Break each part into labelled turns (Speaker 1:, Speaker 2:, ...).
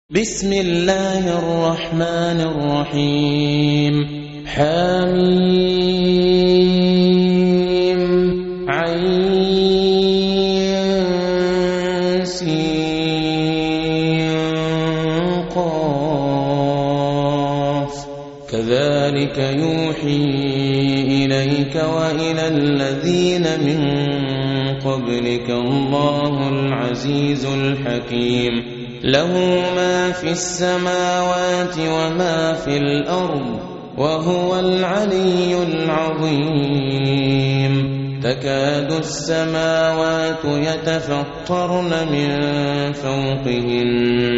Speaker 1: بسم الله الرحمن الرحيم حميم عين سين قاف كذلك يوحي إليك وإلى الذين من قبلك الله العزيز الحكيم له ما في السماوات وما في الأرض وهو العلي العظيم تكاد السماوات يتفطرن من فوقهن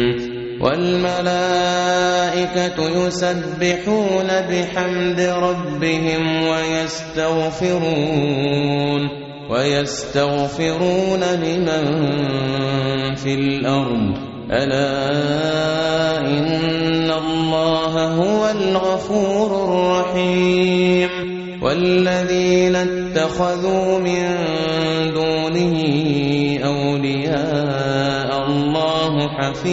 Speaker 1: والملائكة يسبحون بحمد ربهم ويستغفرون لمن في الأرض ألا إن الله هو الغفور الرحيم والذين اتخذوا من دونه أولياء الله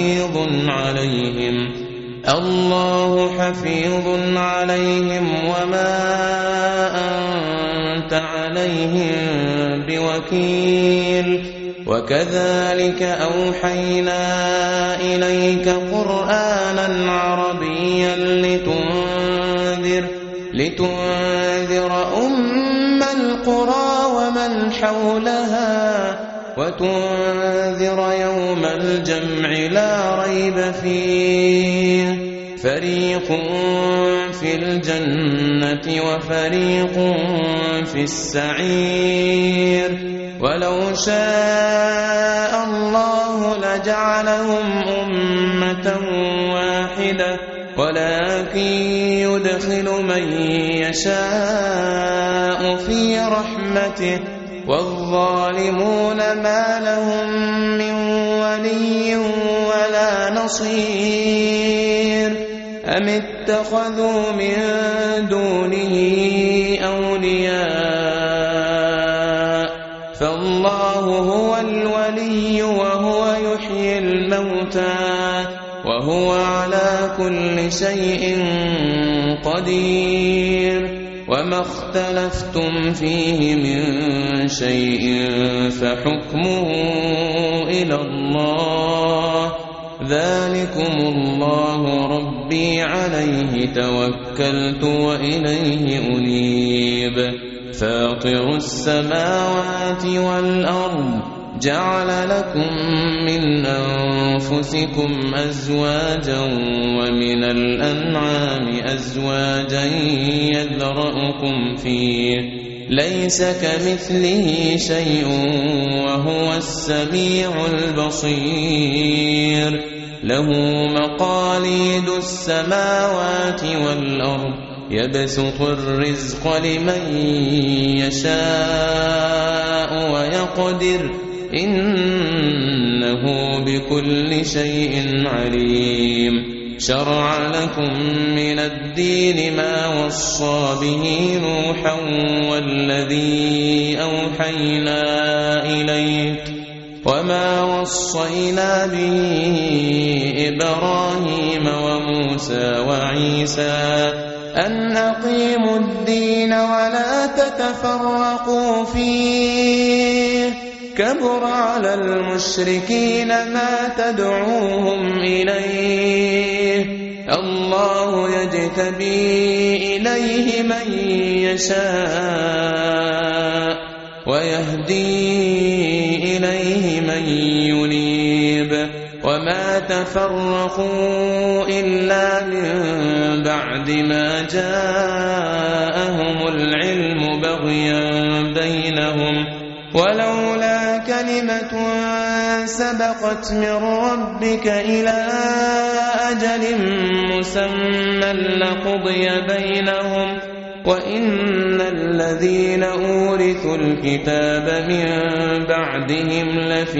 Speaker 1: حفيظ عليهم وما أنت عليهم بوكيل وكذلك أوحينا إليك قرآنا عربيا لتنذر أم القرى ومن حولها وتنذر يوم الجمع لا ريب فيه فريق في الجنة وفريق في السعير ولو شاء الله لجعلهم أمة واحدة ولكن يدخل من يشاء في رحمته والظالمون ما لهم من ولي ولا نصير أم اتخذوا من دونه أولياء فالله هو الولي وهو يحيي الموتى وهو على كل شيء قدير وما اختلفتم فيه من شيء فحكمه إلى الله ذلكم الله ربي عليه توكلت وإليه أنيب فاطر السماوات والأرض جعل لكم من أنفسكم أزواجا ومن الأنعام أزواجا يذرأكم فيه ليس كمثله شيء وهو السميع البصير له مقاليد السماوات والأرض يبسط الرزق لمن يشاء ويقدر إنه بكل شيء عليم شرع لكم من الدين ما وصى به نوحا والذي أوحينا إليك وما وصينا به إبراهيم وموسى وعيسى أن أقيموا الدين ولا تتفرقوا فيه كبر على المشركين ما تدعوهم إليه الله يجتبي إليه من يشاء ويهدي إليه من ينيب وما تفرقوا إلا من بعد ما جاءهم العلم بغيا بينهم ولولا كلمة سبقت من ربك إلى أجل مسمى لقضي بينهم وإن الذين أورثوا الكتاب من بعدهم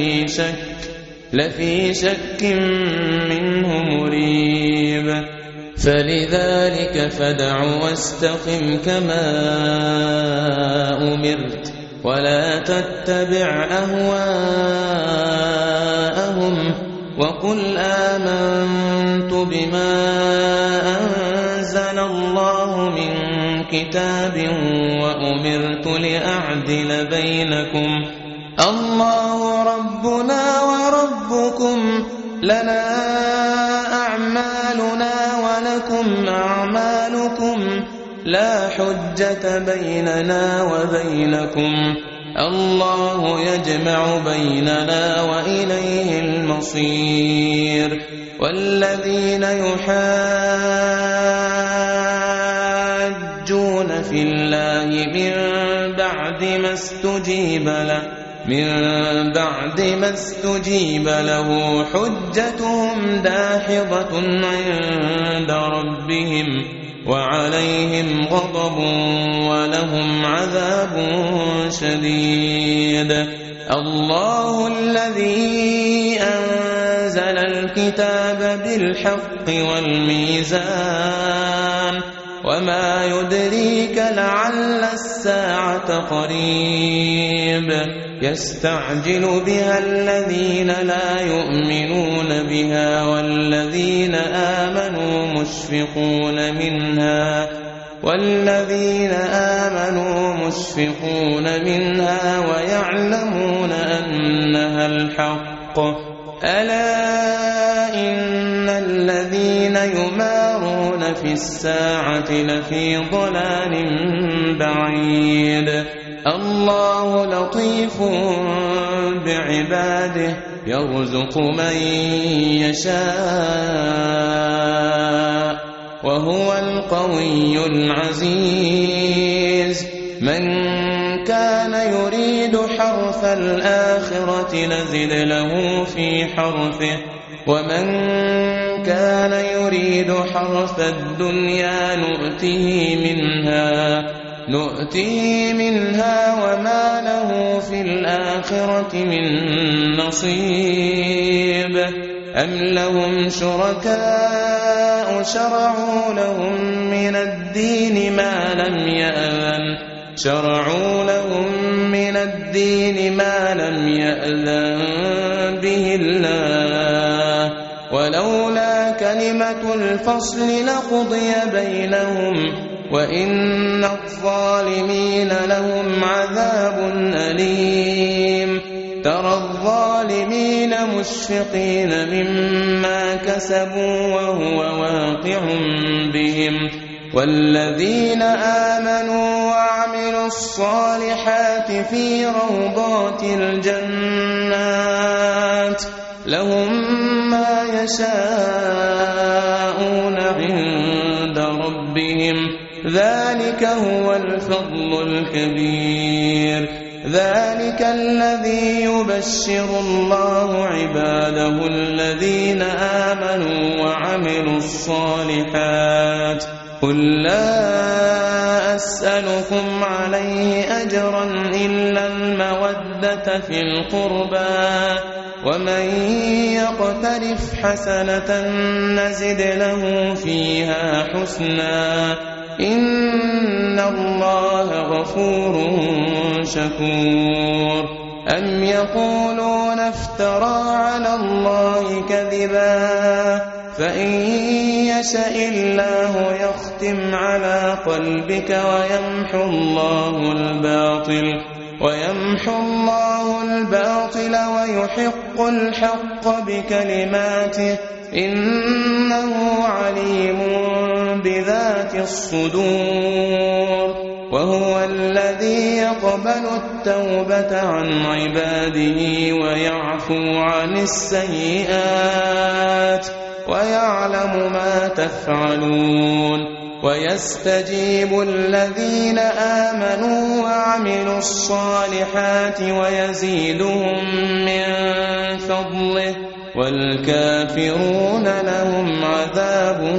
Speaker 1: لفي شك منه مريب فلذلك فادع واستقم كما أمرت ولا تتبع أهواءهم وقل آمنت بما أنزل الله من كتاب وأمرت لأعدل بينكم الله ربنا وربكم لنا أعمالنا ولكم أعمالكم لا حجة بيننا وبينكم الله يجمع بيننا وإليه المصير والذين يحاجون في الله من بعد ما استجيب له حجتهم داحضة عند ربهم وعليهم غضب ولهم عذاب شديد الله الذي أنزل الكتاب بالحق والميزان وما يدريك لعل الساعة قريب يستعجل بها الذين لا يؤمنون بها والذين آمنوا مشفقون منها ويعلمون أنها الحق ألا إن الذين يمارون في الساعة لفي ضلال بعيد الله لطيف بعباده يرزق من يشاء وهو القوي العزيز من كان يريد حرث الآخرة نزد له في حرثه ومن كان يريد حرث الدنيا نؤته منها وما له في الآخرة من نصيب أم لهم شركاء شرعوا لهم من الدين ما لم يأذن به الله ولولا كلمة الفصل لقضي بينهم وإن الظالمين لهم عذاب أليم ترى الظالمين مشفقين مما كسبوا وهو واقع بهم والذين آمنوا وعملوا الصالحات في روضات الجنات لهم ما يشاءون عند ربهم ذلك هو الفضل الكبير ذلك الذي يبشر الله عباده الذين آمنوا وعملوا الصالحات قل لا أسألكم عليه أجرا إلا المودة في القربى ومن يقترف حسنة نزد له فيها حسنا إن الله غفور شكور أم يقولون افترى على الله كذبا فإن يشأ الله يختم على قلبك ويمحو الله الباطل ويحق الحق بكلماته إنه عليم بذات الصدور وهو الذي يقبل التوبة عن عباده ويعفو عن السيئات ويعلم ما تفعلون ويستجيب الذين آمنوا وعملوا الصالحات ويزيدهم من فضله والكافرون لهم عذاب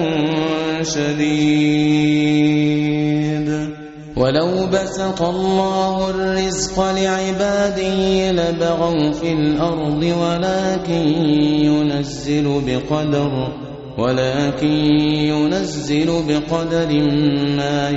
Speaker 1: شديد ولو بسط الله الرزق لعباده لبغوا في الأرض ولكن ينزل بقدر ما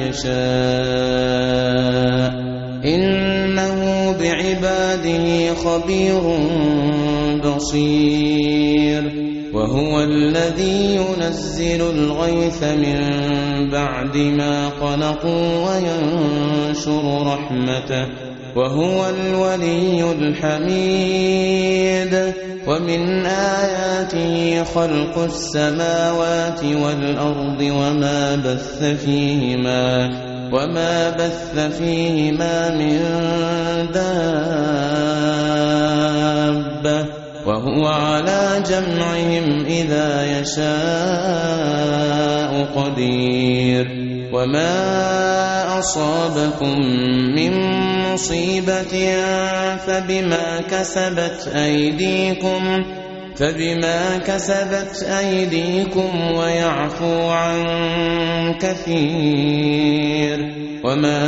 Speaker 1: يشاء إنه بعباده خبير بصير وهو الذي ينزل الغيث من بعد ما قنطوا وينشر رحمته وهو الولي الحميد ومن آياته خلق السماوات والأرض وما بث فيهما من دابة وهو على جمعهم إذا يشاء قدير وما أصابكم من مصيبة فبما كسبت أيديكم ويعفو عن كثير وما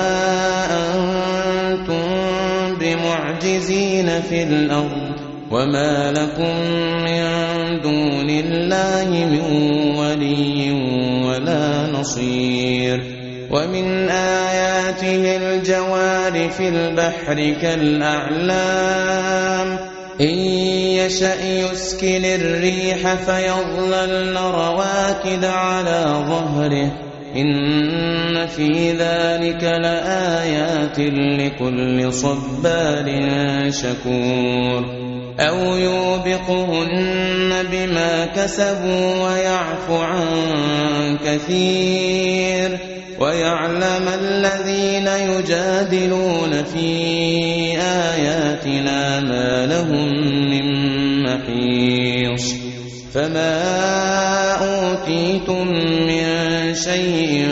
Speaker 1: أنتم بمعجزين في الأرض وما لكم من دون الله من ولي ولا نصير ومن آياته الجوار في البحر كالأعلام إن يشأ يسكن الريح فيظللن رواكد على ظهره إن في ذلك لآيات لكل صبار شكور أو يوبقهن بما كسبوا ويعفو عن كثير ويعلم الذين يجادلون في آياتنا ما لهم من محيص فما أوتيتم من شيء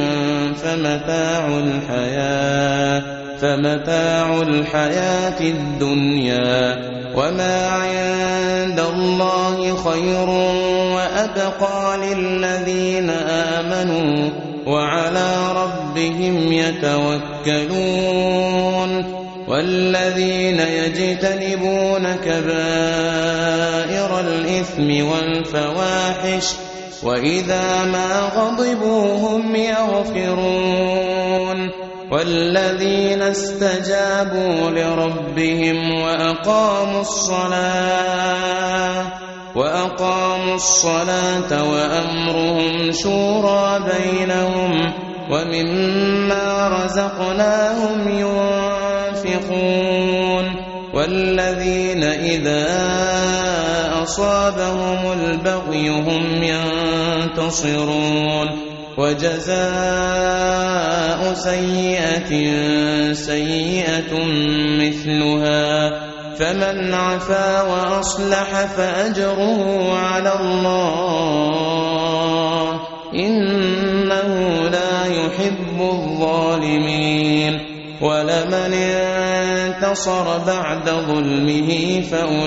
Speaker 1: فمتاع الحياة الدنيا وما عند الله خير وأبقى للذين آمنوا وعلى ربهم يتوكلون والذين يجتنبون كبائر الإثم والفواحش وإذا ما غضبوا هم يغفرون والذين استجابوا لربهم وأقاموا الصلاة وأمرهم شورى بينهم ومما رزقناهم ينفقون والذين إذا أصابهم البغي هم ينتصرون وجزاء سيئة مثلها فمن عفا وأصلح فأجره على الله إنه لا يحب الظالمين ولمن انتصر بعد ظلمه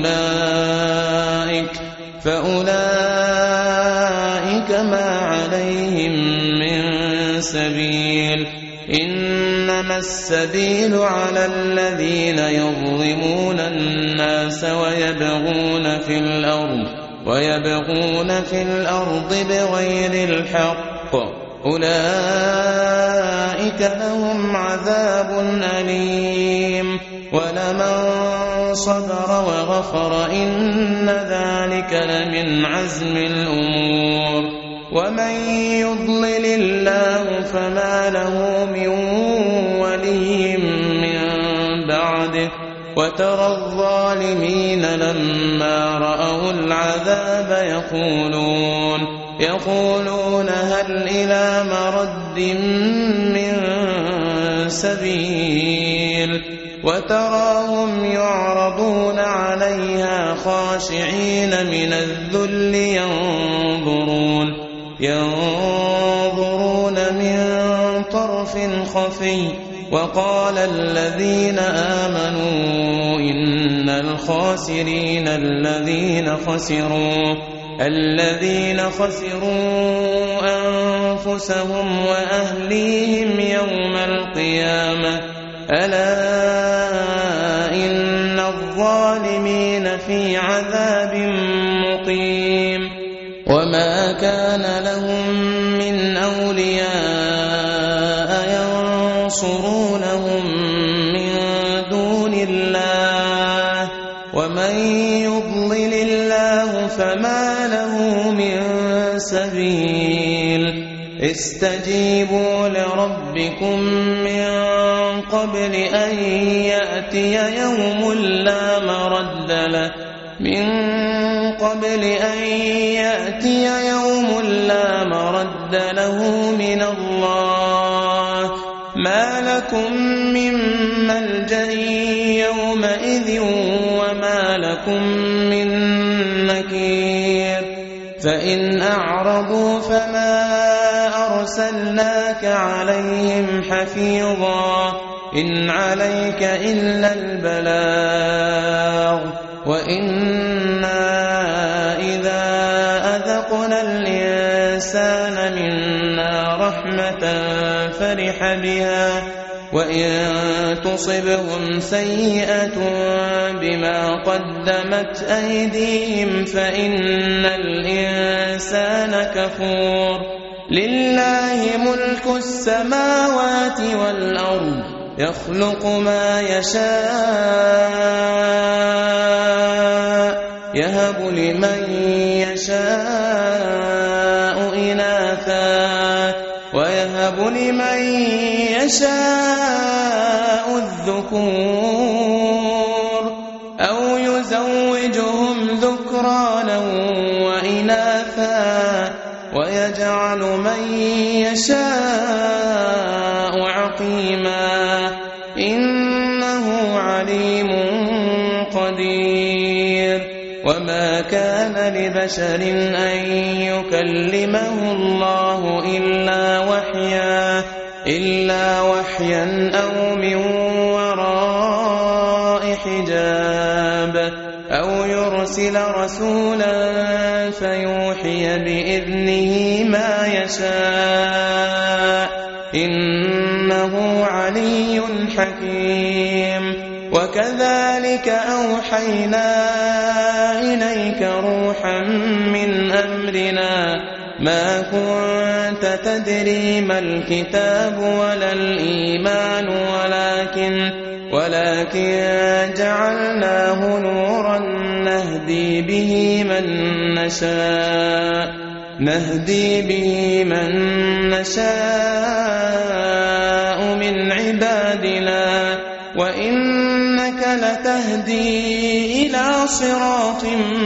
Speaker 1: فأولئك ما عليهم من سبيل إنما السبيل على الذين يظلمون الناس ويبغون في الأرض بغير الحق أولئك لهم عذاب أليم ولمن صبر وغفر إن ذلك لمن عزم الأمور ومن يضلل الله فما له من ولي من بعده وترى الظالمين لما رأوا العذاب يقولون هل إلى مرد من سبيل وتراهم يعرضون عليها خاشعين من الذل ينظرون من طرف خفي وقال الذين آمنوا إن الخاسرين الذين خسروا أنفسهم وأهليهم يوم القيامة ألا إن الظالمين في عذاب مقيم وما كان لهم من أولياء ينصرونهم من دون الله ومن يضلل الله فما له سبيل استجيبوا لربكم من قبل أن يأتي يوم لا مرد له من الله ما لكم من ملجأ يومئذ وما لكم من نكير فإن أعرضوا فما أرسلناك عليهم حفيظا إن عليك إلا البلاغ وإنا إذا أذقنا الإنسان منا رحمة فرح بها وإن تصبهم سيئة بما قدمت أيديهم فإن الإنسان كفور لله ملك السماوات والأرض يخلق ما يشاء يهب لمن يشاء إناثا ويهب لمن يشاء الذكور أو يزوجهم ذكرانا وإناثا ويجعل من يشاء عقيما إنه عليم قدير وما كان لبشر أن يكلمه الله إلا وحيا أو من وراء حجاب أو يرسل رسولا فيوحي بإذنه ما يشاء إنه علي حكيم وكذلك أوحينا إليك روحا من أمرنا ما كنت تدري ما الكتاب ولا الإيمان ولكن جعلناه نورا نهدي به من نشاء من عبادنا وإنك لتهدي إلى صراط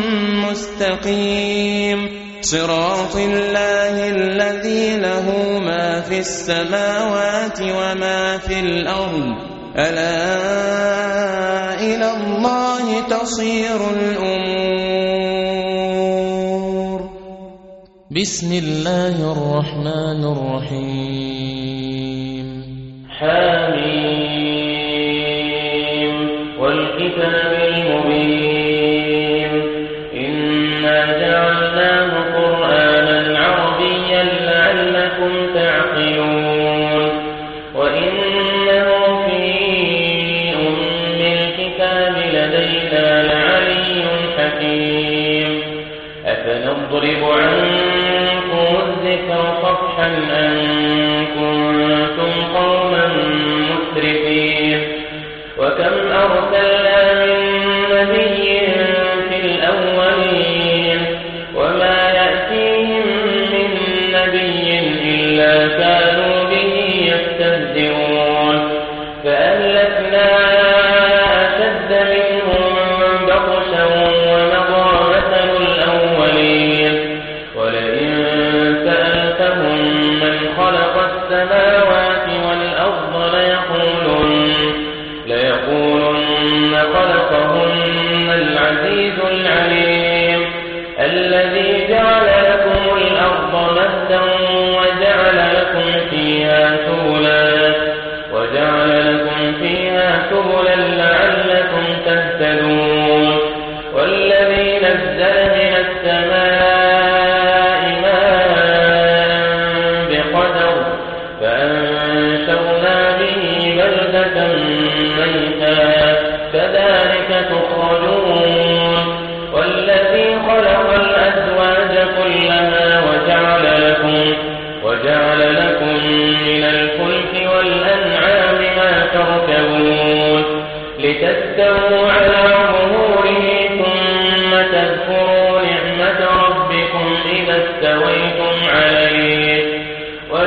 Speaker 1: مستقيم صراط الله الذي له ما في السماوات وما في الأرض ألا إلى الله تصير الأمور بسم الله الرحمن الرحيم
Speaker 2: حميم والكتاب المبين إنا جعلناه قرآنا عربيا لعلكم تعقلون وإنه في أم الكتاب لدينا لعلي حكيم أفنضرب عنكم الذكر صفحا أن كنتم قوما مسرفين وكم أرسلنا من نبي في الأولين وما يأتيهم من نبي إلا كانوا به يستهزئون فأهلكنا أشد منهم بطشا ومضى مثل الأولين ولئن سألتهم من خلق السماوات والأرض ليقولن خلقهن العزيز العليم الذي جعل لكم الأرض مهدا وجعل لكم فيها سبلا لعلكم تهتدون والذي نزل من السماء ماء بقدر فأنشرنا به بلدة ميتا كذلك تخرجون والذي خلق الأزواج كلها وجعل لكم من الفلك والأنعام ما تركبون لتستووا على ظهوره ثم تذكروا نعمة ربكم إذا استويتم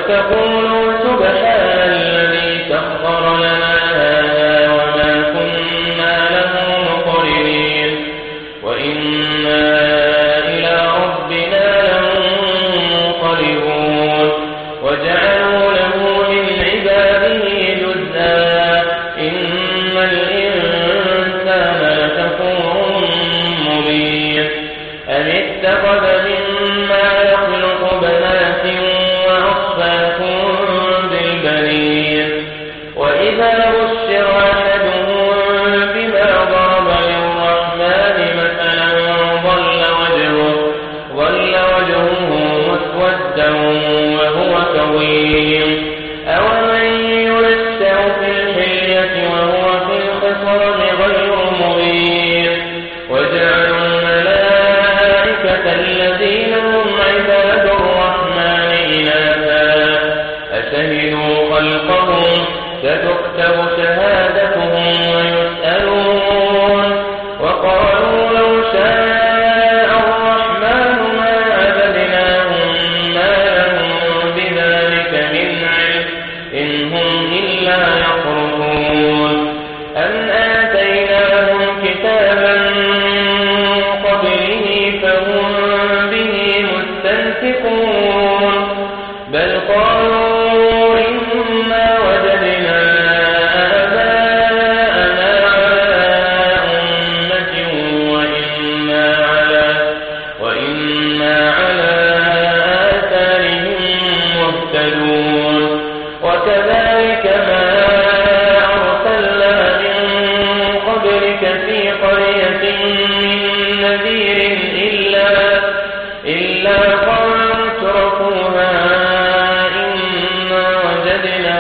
Speaker 2: تقولوا سبحان الذي سخر لنا هذا وما كنا له مقرنين وإنا إلى ربنا لمنقلبون وجعلوا له من عباده جزءا إن الإنسان لكفور مبين أم اتخذ مما يخلق بنات وأصفاكم بالبنين وإذا بشر أحدهم بما ضرب للرحمن مثلا ظل وجهه مسودا وهو كظيم أومن ينشأ في الحلية وهو في الخصام غير مبين وجعلوا الملائكة الذين هم عباد الرحمن إناثا أشهدوا خلقهم ستكتب شهادتهم ويسألون وقالوا لو شاء الرحمن ما عبدناهم ما لهم بذلك من علم إن هم إلا يخرجون أم آتيناهم كتابا من قبله فهم به مستمسكون بل قالوا إنا وجدنا آباءنا على أمة وإنا على آثارهم مهتدون وكذلك ما أرسلنا من قبلك في قرية من نذير إلا قال مترفوها إنا وجدنا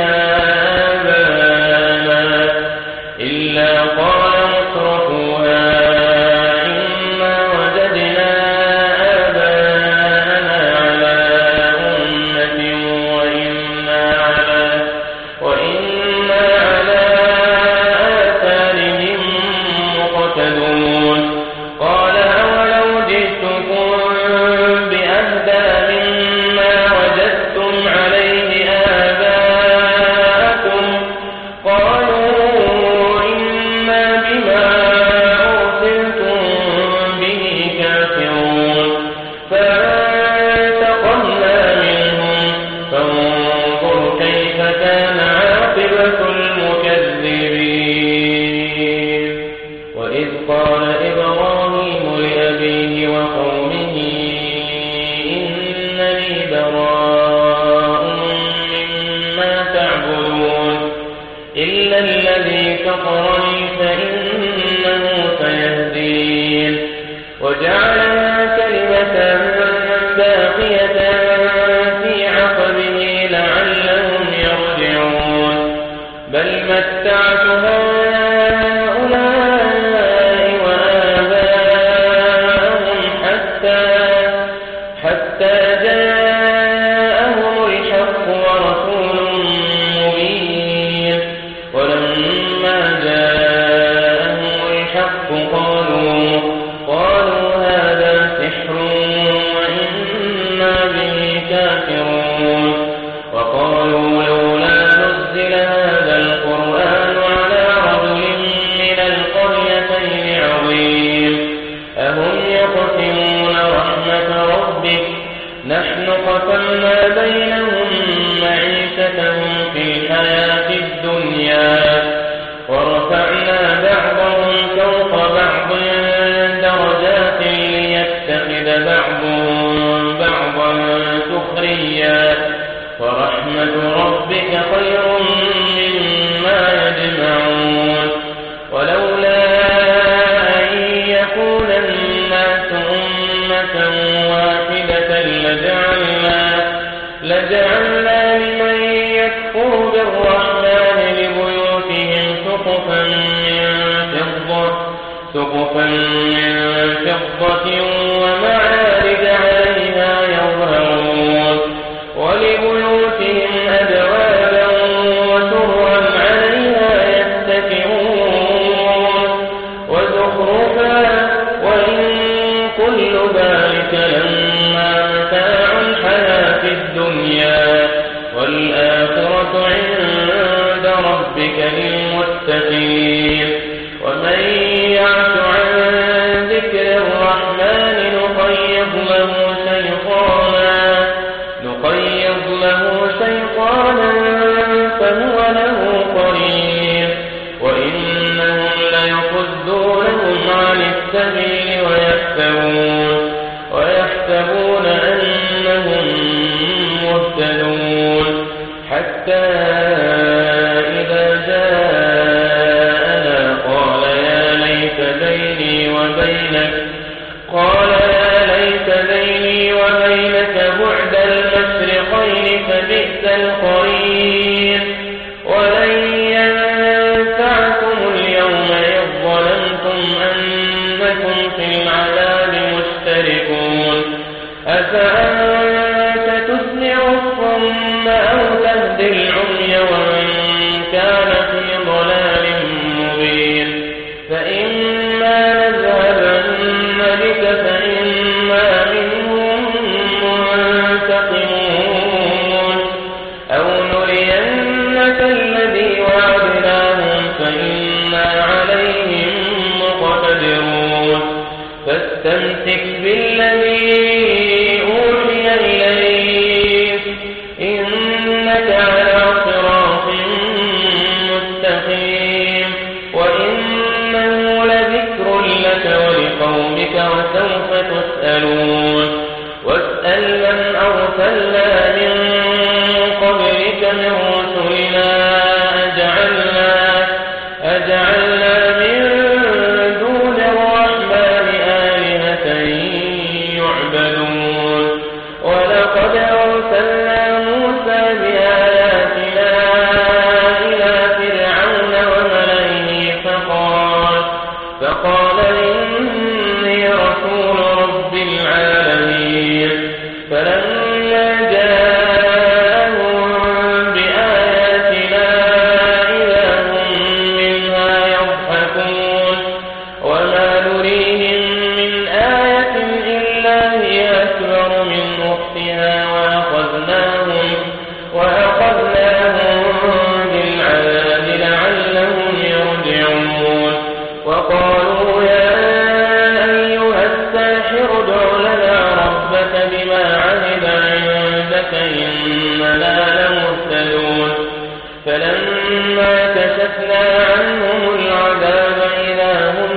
Speaker 2: آباءنا على أمة وإنا على آثارهم مقتدون قال أولو جئتكم بأهدى مما وجدتم عليه آباءكم قالوا إنا بما أرسلتم به كافرون فانتقمنا منهم فانظر كيف كان عاقبة المكذبين وإذ قال إبراهيم لأبيه وقومه إنني براء مما تعبدون إلا الذي فطرني فإنه سيهدين وجعلها كلمة باقية في عقبه لعلهم يرجعون بل متعت هؤلاء وآباءهم حتى جاءهم الحق ورسول مبين ولما جاءهم الحق قالوا هذا سحر وإنا به كافرون وقالوا لولا نزل هذا القرآن على رجل من القريتين عظيم أهم يقسمون رحمة ربك نحن قسمنا بينهم معيشتهم في الحياة الدنيا ورفعنا بعضهم فوق بعض درجات ليتخذ بعضهم بعضا سخريا ورحمة ربك خير مما يجمعون ولولا أن يكون الناس أمة واحدة لجعلنا لمن يكفر بالرحمن لبيوتهم سقفا من فضة ومعارج عليها يظهرون ولبيوتهم أبوابا وسرا عليها يتكئون وزخرفا وإن كل ذلك لما متاع الحياة الدنيا ربك للمتقين ومن يعش عن ذكر الرحمن نقيض له شيطانا فهو له قرين وإنهم ليصدونهم عن السبيل ويحسبون أنهم مهتدون حتى إذا جاءنا قال يا ليت بيني وبينك بعد المشرقين فبئس القرين ولن ينفعكم اليوم إذ ظلمتم أنكم في العذاب مشتركون أفأنت تسمع الصم أو تهدي العمي ومن كان في ضلال مبين فإما نذهبن بك فإما منهم منتقمون أو نرينك الذي وعدناهم فإنا عليهم مقتدرون فاستمسك بالذي أوحي إليك إنك على صراط مستقيم وإنه لذكر لك ولقومك وسوف تسألون واسأل من أرسلنا من قبلك من رسلنا أجعلنا من دون الرحمن آلهة يعبدون ولقد أرسلنا موسى بآياتنا إلى فرعون وملئه فقال إني رسول رب العالمين فلما جاءهم بآياتنا إذا هم منها يضحكون وما نريهم من آية إلا هي أكبر من أختها وأخذناهم بالعذاب لعلهم يرجعون وقالوا يا أيها الساحر ادع لنا ربك بما عهد عندك إننا لمهتدون فلما كشفنا عنهم العذاب إذا هم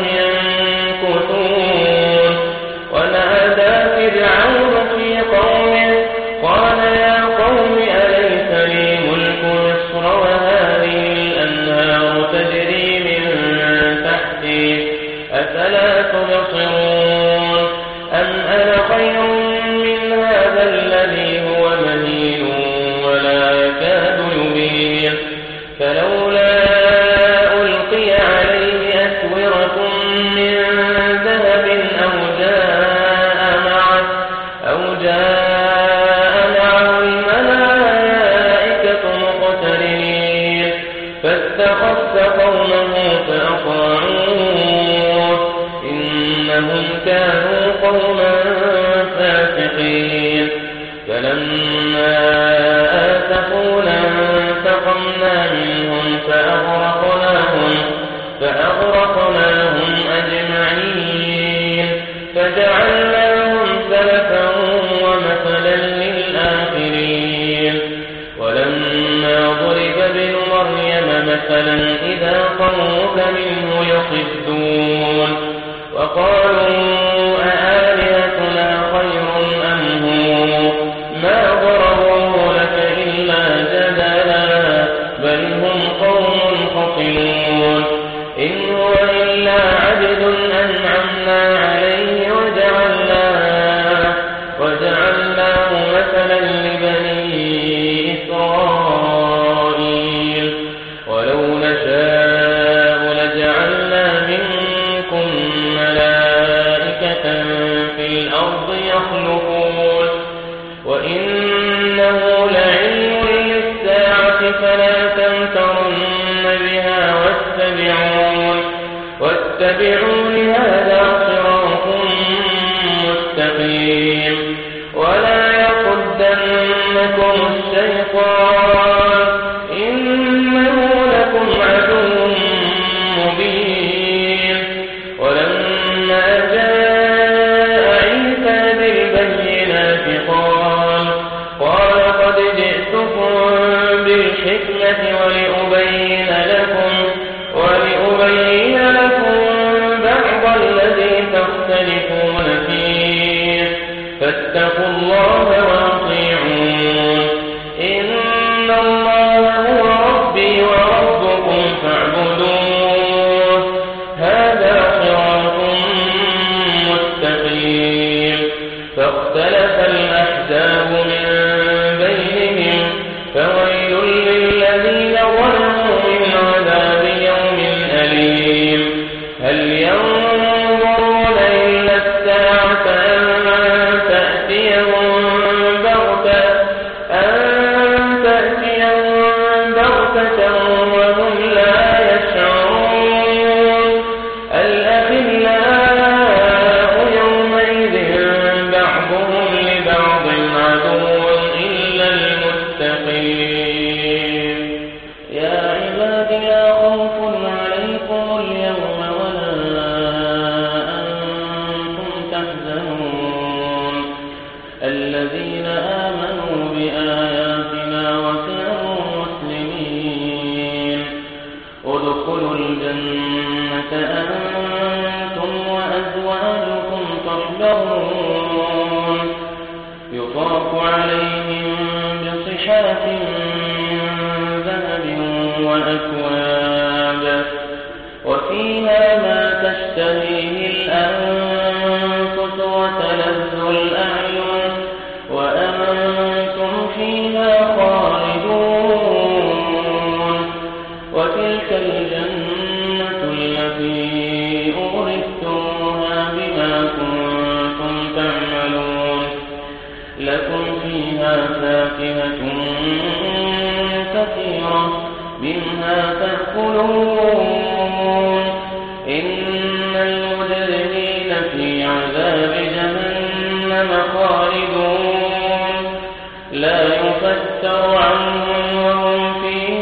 Speaker 2: ينكثون ونادى فرعون في قومه قال يا قوم أليس لي ملك مصر وهذه الأنهار تجري من تحتي أفلا تبصرون أم أنا خير من هذا الذي هو مهين ولا يكاد يبين فلولا ألقي عليه أسورة من ذهب أو جاء معه الملائكة مقترنين فاستخف قومه فأطاعوه إنهم كانوا قوما فاسقين فلما آسفونا انتقمنا منهم فأغرقناهم أجمعين فجعلناهم سلفا ومثلا للآخرين ولما ضرب ابن مريم مثلا إذا قومك منه يصدون وقالوا أآلهتنا خير أم هو ما ضربوه لك إلا جدلا بل هم قوم خصمون إن هو إلا عبد أنعمنا عليه وجعلناه مثلا لبني إسرائيل ولو نشاء لجعلنا منكم ملائكة في الأرض يخلقون وإنه لعلم للساعة فلا تمترن بها واتبعون هذا صراط مستقيم ولا يصدنكم الشيطان إنه لكم بالحكمة ولأبين لكم بعض الذي تختلفون فيه فاتقوا الله وأطيعون إن الله هو ربي وربكم فاعبدوه هذا صراط مستقيم فاختلف الأحزاب من بينهم فويل للذين ظلموا من عذاب يوم أليم هل ينظرون إلا الساعة أن تأتيهم بغتة وهم لا يشعرون الأخلاء يومئذ بعضهم لبعض عدو إلا المتقين يا عبادي لا خوف عليكم اليوم ولا أنتم تحزنون الذين آمنوا بآياتنا وكانوا مسلمين ادخلوا الجنة أنتم وأزواجكم تحبرون يطاف عليهم بصحاف من ذهب وأكواب وفيها ما تشتهيه الأنفس وتلذ الأعين وأنتم فيها خالدون وتلك الجنة التي أورثتموها بما كنتم تعملون لكم فيها فاكهة كثيرة منها تأكلون إن المجرمين في عذاب جهنم خالدون لا يفتر عنهم وهم فيه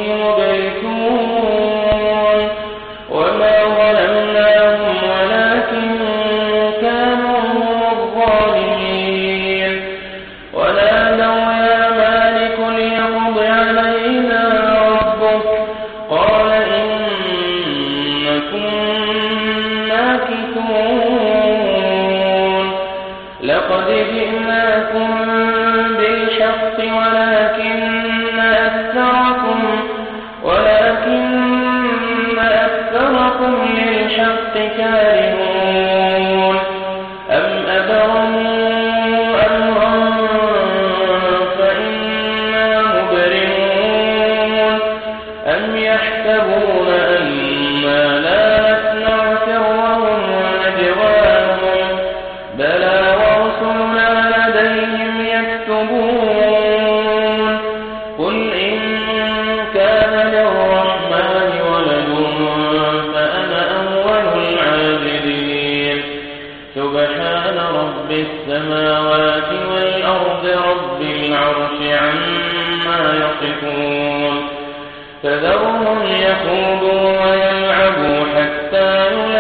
Speaker 2: مبلسون وما ظلمناهم ولكن كانوا هم الظالمين ونادوا يا مالك ليقض علينا ربك قال إنكم ماكثون لقد جئناكم بالحق ولكن أكثركم للحق كارهون أم أبرموا أمرا فإنا مبرمون أم يحسبون أنا لا نسمع سرهم ونجواهم بلى ورسلنا لديهم يكتبون قل إن كان للرحمن ولد فأنا أول العابدين سبحان رب السماوات والأرض رب العرش عما يصفون فذرهم يخوضوا ويلعبوا حتى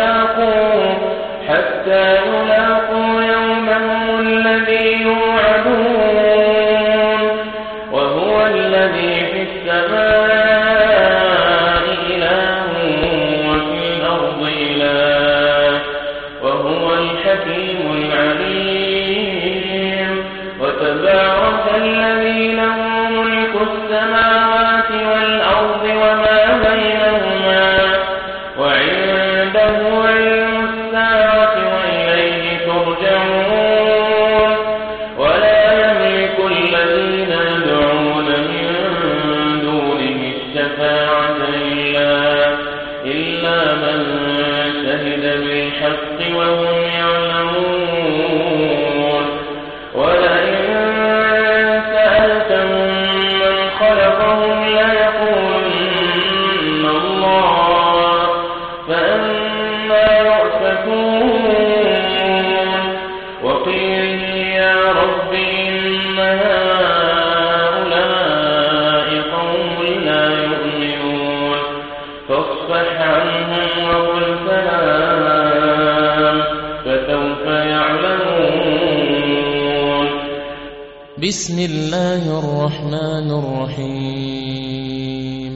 Speaker 2: يلاقوا يومهم الذي يوعدون وهو الذي في السماء إله وفي الأرض إله وهو الحكيم العليم وتبارك الذي له ملك السماوات والأرض وما بينهما وعنده علم الساعة وإليه ترجعون ولا يملك الذين يدعون من دونه الشفاعة إلا من شهد بالحق وهم يعلمون ولئن سألتم من خلقهم
Speaker 1: بسم الله الرحمن الرحيم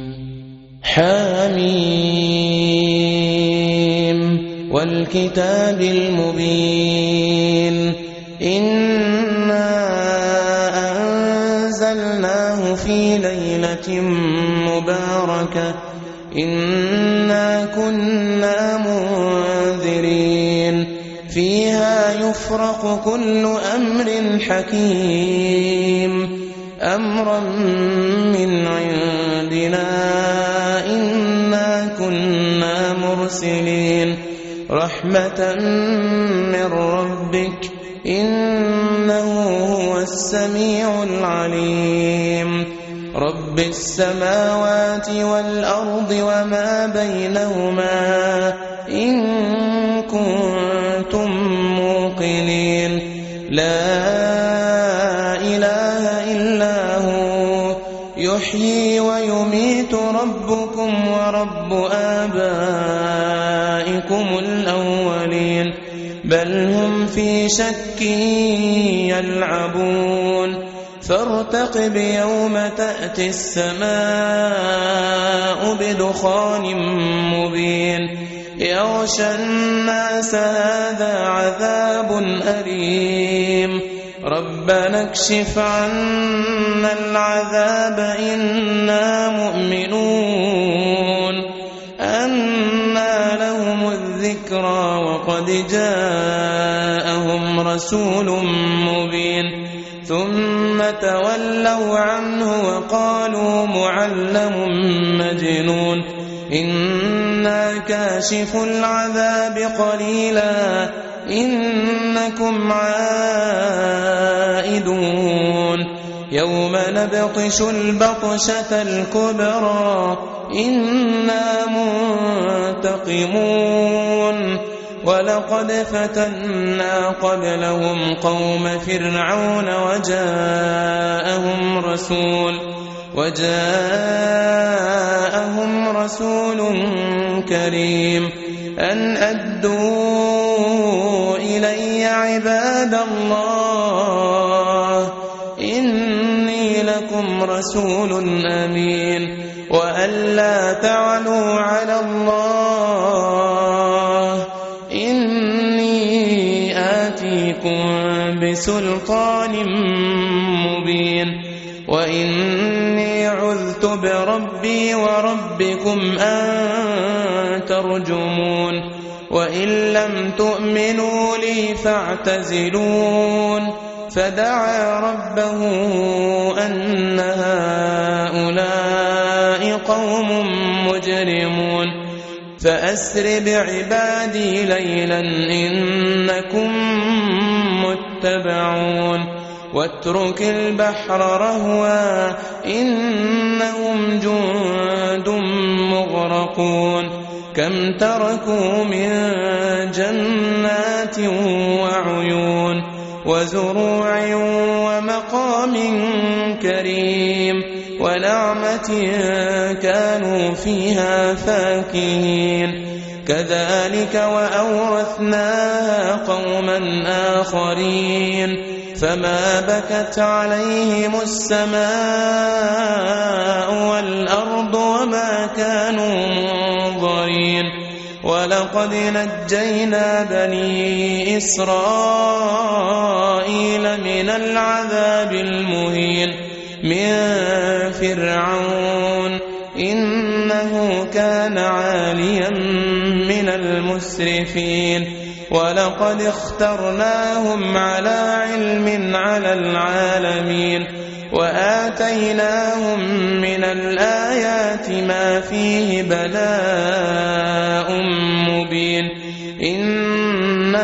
Speaker 1: حميم والكتاب المبين إنا أنزلناه في ليلة مباركة إنا كنا منذرين فيها يفرق كل أمر حكيم أمرا من عندنا إنا كنا مرسلين رحمة من ربك إنه هو السميع العليم رب السماوات والأرض وما بينهما إن كنتم موقنين لا إله إلا هو يحيي ويميت ربكم ورب آبائكم الأولين بل هم في شك يلعبون فارتقب يوم تأتي السماء بدخان مبين يغشى الناس هذا عذاب أليم ربنا اكشف عنا العذاب إنا مؤمنون أنى لهم الذكرى وقد جاءهم رسول مبين ثم تولوا عنه وقالوا معلم مجنون إنا كاشف العذاب قليلا إنكم عائدون يوم نبطش البطشة الكبرى إنا منتقمون ولقد فتنا قبلهم قوم فرعون وجاءهم رسول كريم أن أدوا إلي عباد الله إني لكم رسول أمين وأن لا تعلوا على الله إني آتيكم بسلطان مبين وإني عذت بربي وربكم أن ترجمون وإن لم تؤمنوا لي فاعتزلون فدعا ربه أن هؤلاء قوم مجرمون فأسر بعبادي ليلا إنكم متبعون واترك البحر رهوا إنهم جند مغرقون كم تركوا من جنات وعيون وزروع ومقام كريم ونعمة كانوا فيها فاكهين كذلك وأورثناها قوما آخرين فما بكت عليهم السماء والأرض وما كانوا منظرين ولقد نجينا بني إسرائيل من العذاب المهين من فرعون إنه كان عاليا من المسرفين ولقد اخترناهم على علم على العالمين وآتيناهم من الآيات ما فيه بلاء مبين إن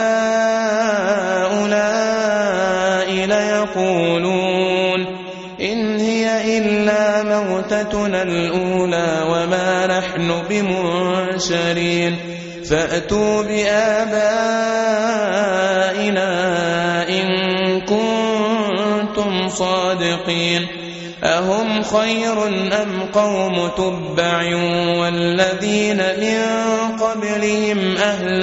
Speaker 1: هؤلاء ليقولون إن هي إلا موتتنا الأولى وما نحن بمنشرين فأتوا بآبائنا إن كنتم صادقين أهم خير أم قوم تبع والذين من قبلهم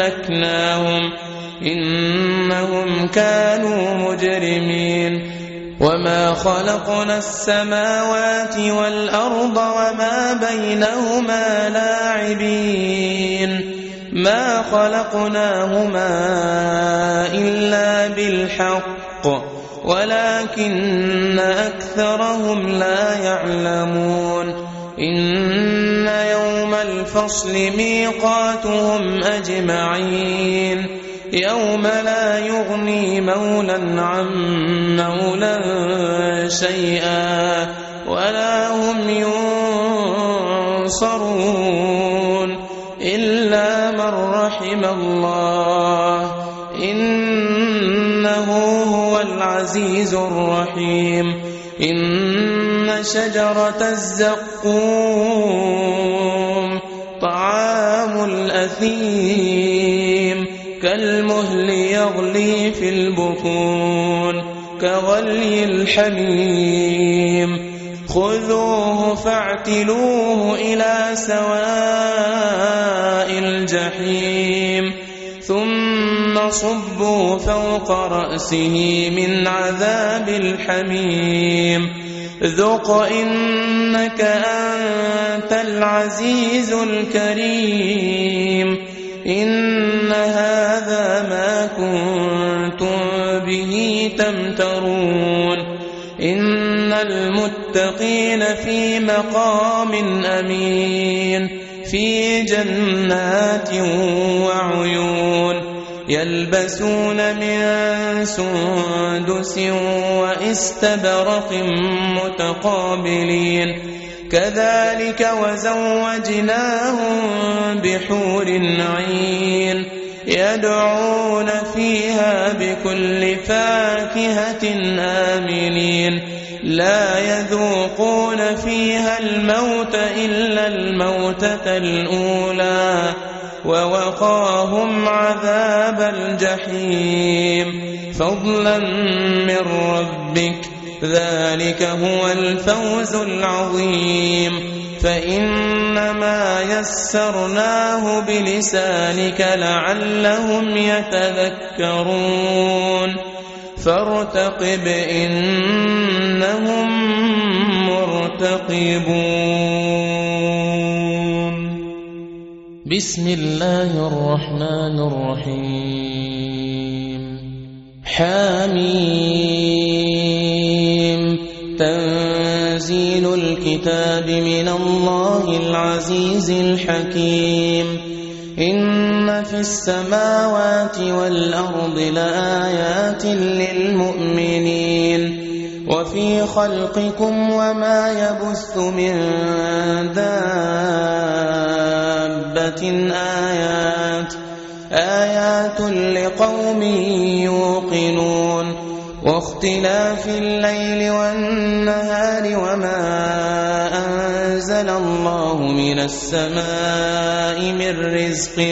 Speaker 1: أهلكناهم إنهم كانوا مجرمين وما خلقنا السماوات والأرض وما بينهما لاعبين ما خلقناهما إلا بالحق ولكن أكثرهم لا يعلمون إن يوم الفصل ميقاتهم أجمعين يوم لا يغني مولا عن مولا شيئا ولا هم ينصرون إلا من رحم الله إنه هو العزيز الرحيم إن شجرة الزقوم طعام الأثيم كالمهل يغلي في البطون كغلي الحميم خذوه فاعتلوه إلى سواء الجحيم ثم صبوا فوق رأسه من عذاب الحميم ذق إنك أنت العزيز الكريم إن هذا ما كنتم به تمترون إن المتقين في مقام أمين في جنات وعيون يلبسون من سندس وإستبرق متقابلين كذلك وزوجناهم بحور عين يدعون فيها بكل فاكهة آمنين لا يذوقون فيها الموت إلا الموتة الأولى ووقاهم عذاب الجحيم فضلا من ربك ذلك هو الفوز العظيم فإنما يسرناه بلسانك لعلهم يتذكرون فارتقب إنهم مرتقبون بسم الله الرحمن الرحيم حميم تنزيل الكتاب من الله العزيز الحكيم إن في السماوات والأرض لآيات للمؤمنين وفي خلقكم وما يبث من دابة آيات لقوم يوقنون واختلاف الليل والنهار وما أنزل الله من السماء من رزق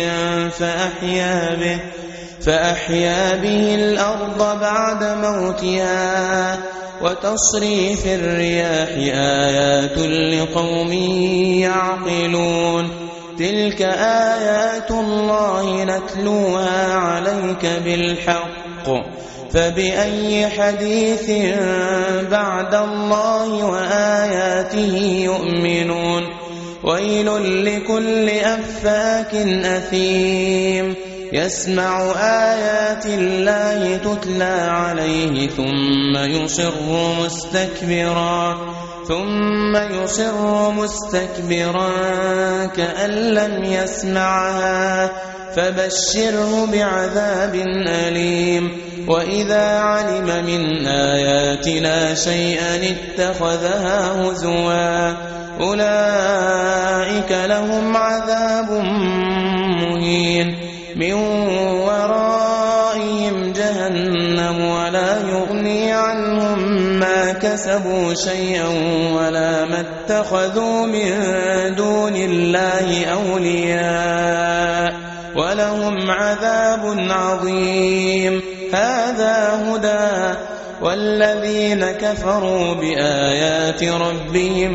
Speaker 1: فأحيا به الأرض بعد موتها وتصريف الرياح آيات لقوم يعقلون تلك آيات الله نتلوها عليك بالحق فبأي حديث بعد الله وآياته يؤمنون ويل لكل أفاك أثيم يسمع آيات الله تتلى عليه ثم يصر مستكبرا كأن لم يسمعها فبشره بعذاب أليم وإذا علم من آياتنا شيئا اتخذها هزوا أولئك لهم عذاب مهين من ورائهم جهنم ولا يغني عنهم ما كسبوا شيئا ولا ما اتخذوا من دون الله أولياء ولهم عذاب عظيم هذا هدى والذين كفروا بآيات ربهم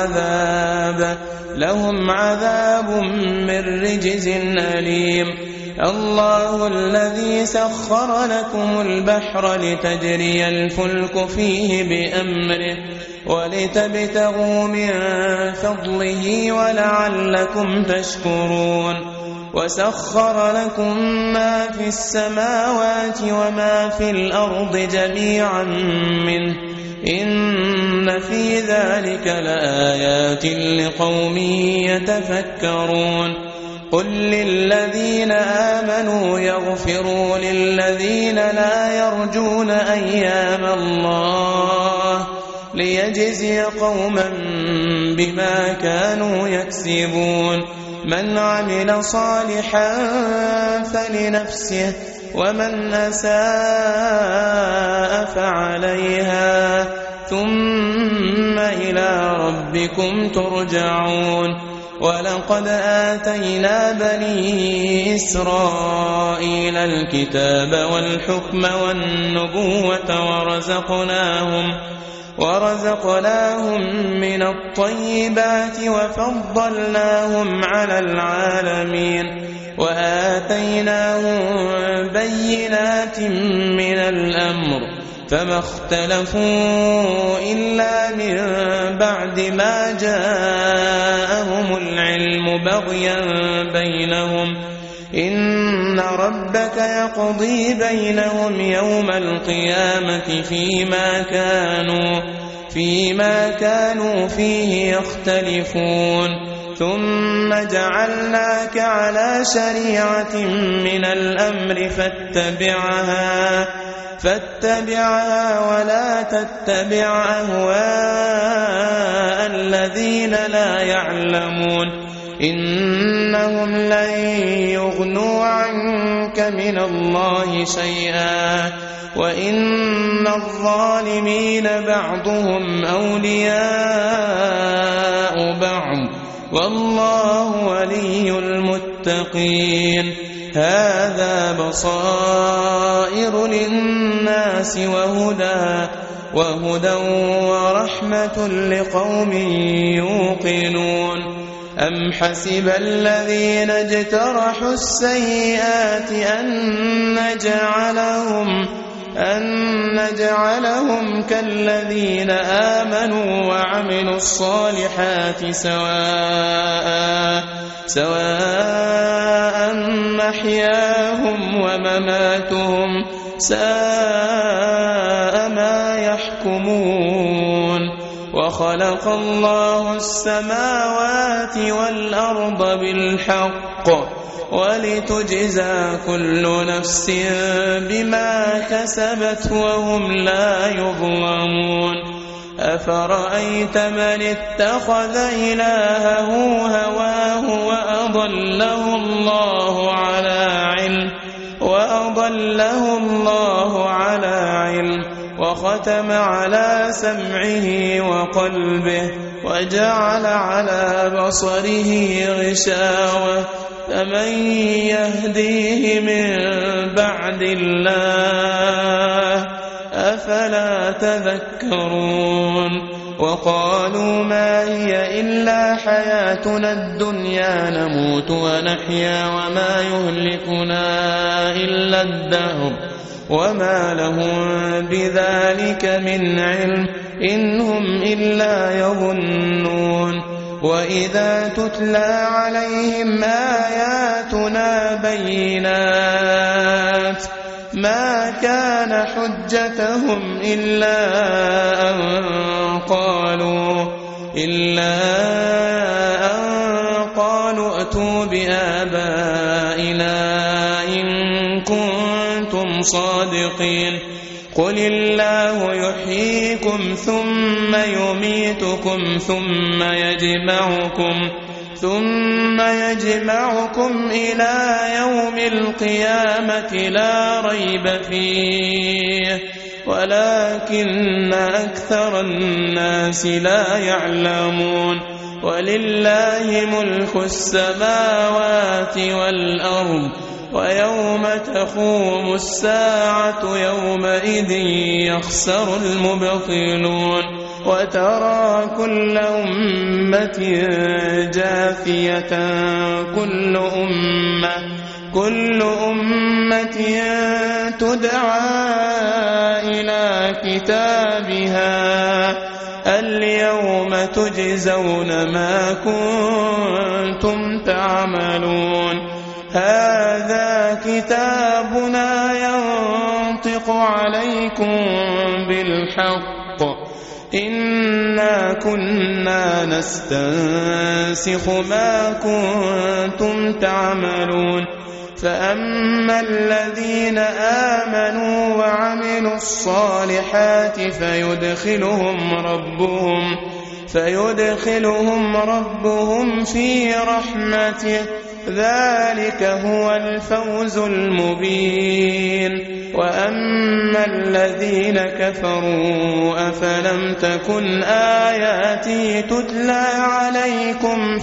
Speaker 1: لهم عذاب من رجز أليم الله الذي سخر لكم البحر لتجري الفلك فيه بأمره ولتبتغوا من فضله ولعلكم تشكرون وسخر لكم ما في السماوات وما في الأرض جميعا منه إن في ذلك لآيات لقوم يتفكرون قل للذين آمنوا يغفروا للذين لا يرجون أيام الله ليجزي قوما بما كانوا يكسبون من عمل صالحا فلنفسه ومن أساء فعليها ثم إلى ربكم ترجعون ولقد آتينا بني إسرائيل الكتاب والحكم والنبوة ورزقناهم من الطيبات وفضلناهم على العالمين وآتيناهم بينات من الأمر فما اختلفوا إلا من بعد ما جاءهم العلم بغيا بينهم إن ربك يقضي بينهم يوم القيامة فيما كانوا فيه يختلفون ثم جعلناك على شريعة من الأمر فاتبعها ولا تتبع أهواء الذين لا يعلمون إنهم لن يغنوا عنك من الله شيئا وإن الظالمين بعضهم أولياء بعض والله ولي المتقين هذا بصائر للناس وهدى ورحمة لقوم يوقنون أم حسب الذين اجترحوا السيئات أن نجعلهم كالذين آمنوا وعملوا الصالحات سواء محياهم ومماتهم ساء ما يحكمون وخلق الله السماوات والأرض بالحق ولتجزى كل نفس بما كسبت وهم لا يظلمون أفرأيت من اتخذ إلهه هواه وأضله الله على علم وختم على سمعه وقلبه وجعل على بصره غشاوة فمن يهديه من بعد الله أفلا تذكرون وقالوا ما هي إلا حياتنا الدنيا نموت ونحيا وما يهلكنا إلا الدهر وما لهم بذلك من علم إن هم إلا يظنون وإذا تتلى عليهم آياتنا بينات ما كان حجتهم إلا أن قالوا ائتوا بآبائنا إن كنتم صادقين قل الله يحييكم ثم يميتكم ثم يجمعكم إلى يوم القيامة لا ريب فيه ولكن أكثر الناس لا يعلمون ولله ملك السماوات والأرض ويوم تقوم الساعة يومئذ يخسر المبطلون وترى كل أمة جاثية كل أمة تدعى إلى كتابها اليوم تجزون ما كنتم تعملون هذا كتابنا ينطق عليكم بالحق إنا كنا نستنسخ ما كنتم تعملون فأما الذين آمنوا وعملوا الصالحات فيدخلهم ربهم في رحمته ذلك هو الفوز المبين وأما الذين كفروا أفلم تكن آياتي تتلى عليكم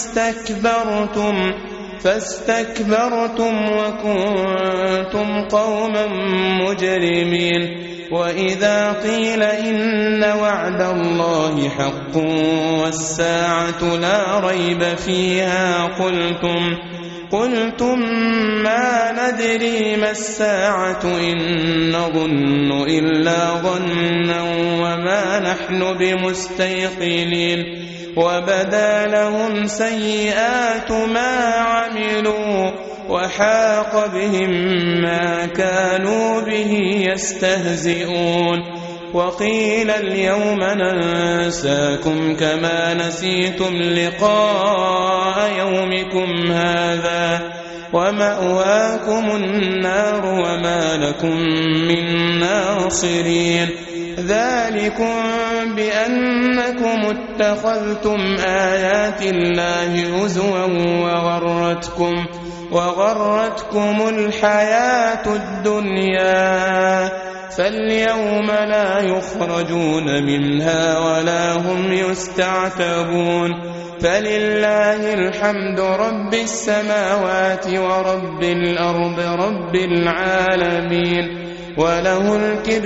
Speaker 1: فاستكبرتم وكنتم قوما مجرمين وإذا قيل إن وعد الله حق والساعة لا ريب فيها قلتم ما ندري ما الساعة إن نظن إلا ظنا وما نحن بمستيقنين وبدا لهم سيئات ما عملوا وحاق بهم ما كانوا به يستهزئون وقيل اليوم ننساكم كما نسيتم لقاء يومكم هذا ومأواكم النار وما لكم من ناصرين ذلكم بأنكم اتخذتم آيات الله هزوا وغرتكم الحياة الدنيا فاليوم لا يخرجون منها ولا هم يستعتبون فلله الحمد رب السماوات ورب الأرض رب العالمين وله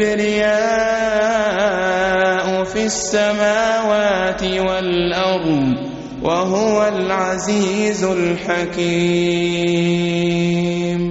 Speaker 1: الكبرياء في السماوات والأرض وهو العزيز الحكيم